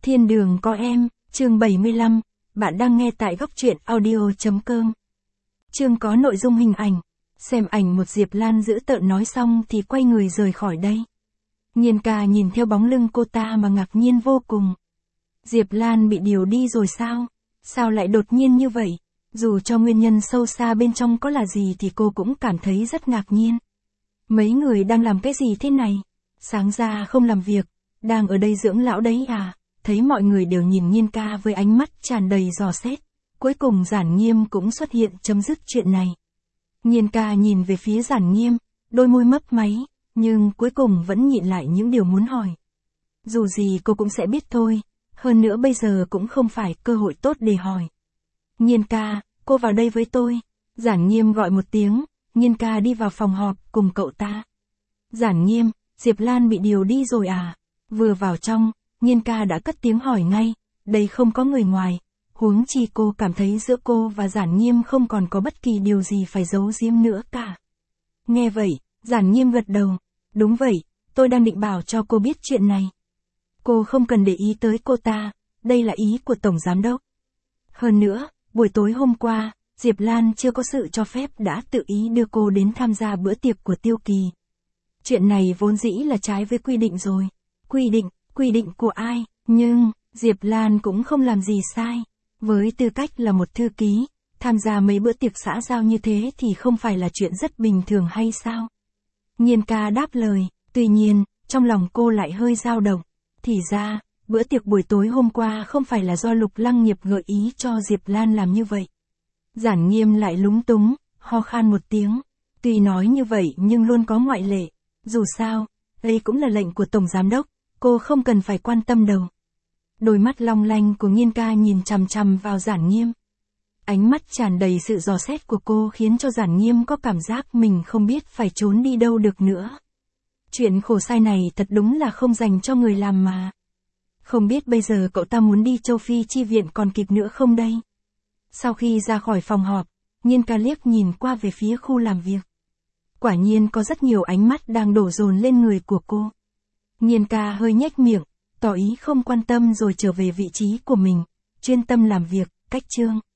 Thiên đường có em, chương 75, bạn đang nghe tại góc truyện audio.com. Chương có nội dung hình ảnh. Xem ảnh một Diệp Lan dữ tợn nói xong thì quay người rời khỏi đây. Nhiên ca nhìn theo bóng lưng cô ta mà ngạc nhiên vô cùng. Diệp Lan bị điều đi rồi sao? Sao lại đột nhiên như vậy? Dù cho nguyên nhân sâu xa bên trong có là gì thì cô cũng cảm thấy rất ngạc nhiên. Mấy người đang làm cái gì thế này? Sáng ra không làm việc, đang ở đây dưỡng lão đấy à? Thấy mọi người đều nhìn Nhiên ca với ánh mắt tràn đầy dò xét. Cuối cùng Giản Nghiêm cũng xuất hiện chấm dứt chuyện này. Nhiên ca nhìn về phía Giản Nghiêm, đôi môi mấp máy, nhưng cuối cùng vẫn nhịn lại những điều muốn hỏi. Dù gì cô cũng sẽ biết thôi, hơn nữa bây giờ cũng không phải cơ hội tốt để hỏi. Nhiên ca, cô vào đây với tôi. Giản Nghiêm gọi một tiếng, Nhiên ca đi vào phòng họp cùng cậu ta. Giản Nghiêm, Diệp Lan bị điều đi rồi à? Vừa vào trong, Nhiên ca đã cất tiếng hỏi ngay, đây không có người ngoài, huống chi cô cảm thấy giữa cô và Giản Nghiêm không còn có bất kỳ điều gì phải giấu giếm nữa cả. Nghe vậy, Giản Nghiêm gật đầu, đúng vậy, tôi đang định bảo cho cô biết chuyện này. Cô không cần để ý tới cô ta, đây là ý của Tổng Giám Đốc. Hơn nữa, buổi tối hôm qua, Diệp Lan chưa có sự cho phép đã tự ý đưa cô đến tham gia bữa tiệc của Tiêu Kỳ. Chuyện này vốn dĩ là trái với quy định rồi. Quy định của ai? Nhưng, Diệp Lan cũng không làm gì sai. Với tư cách là một thư ký, tham gia mấy bữa tiệc xã giao như thế thì không phải là chuyện rất bình thường hay sao? Nhiên ca đáp lời, tuy nhiên, trong lòng cô lại hơi dao động. Thì ra, bữa tiệc buổi tối hôm qua không phải là do Lục Lăng Nghiệp gợi ý cho Diệp Lan làm như vậy. Giản Nghiêm lại lúng túng, ho khan một tiếng. Tuy nói như vậy nhưng luôn có ngoại lệ. Dù sao, đây cũng là lệnh của Tổng Giám Đốc, cô không cần phải quan tâm đâu. Đôi mắt long lanh của Nhiên ca nhìn chằm chằm vào Giản Nghiêm. Ánh mắt tràn đầy sự dò xét của cô khiến cho Giản Nghiêm có cảm giác mình không biết phải trốn đi đâu được nữa. Chuyện khổ sai này thật đúng là không dành cho người làm mà. Không biết bây giờ cậu ta muốn đi Châu Phi chi viện còn kịp nữa không đây? Sau khi ra khỏi phòng họp, Nhiên ca liếc nhìn qua về phía khu làm việc. Quả nhiên có rất nhiều ánh mắt đang đổ dồn lên người của cô. Nhiên ca hơi nhếch miệng, tỏ ý không quan tâm rồi trở về vị trí của mình, chuyên tâm làm việc, cách chương.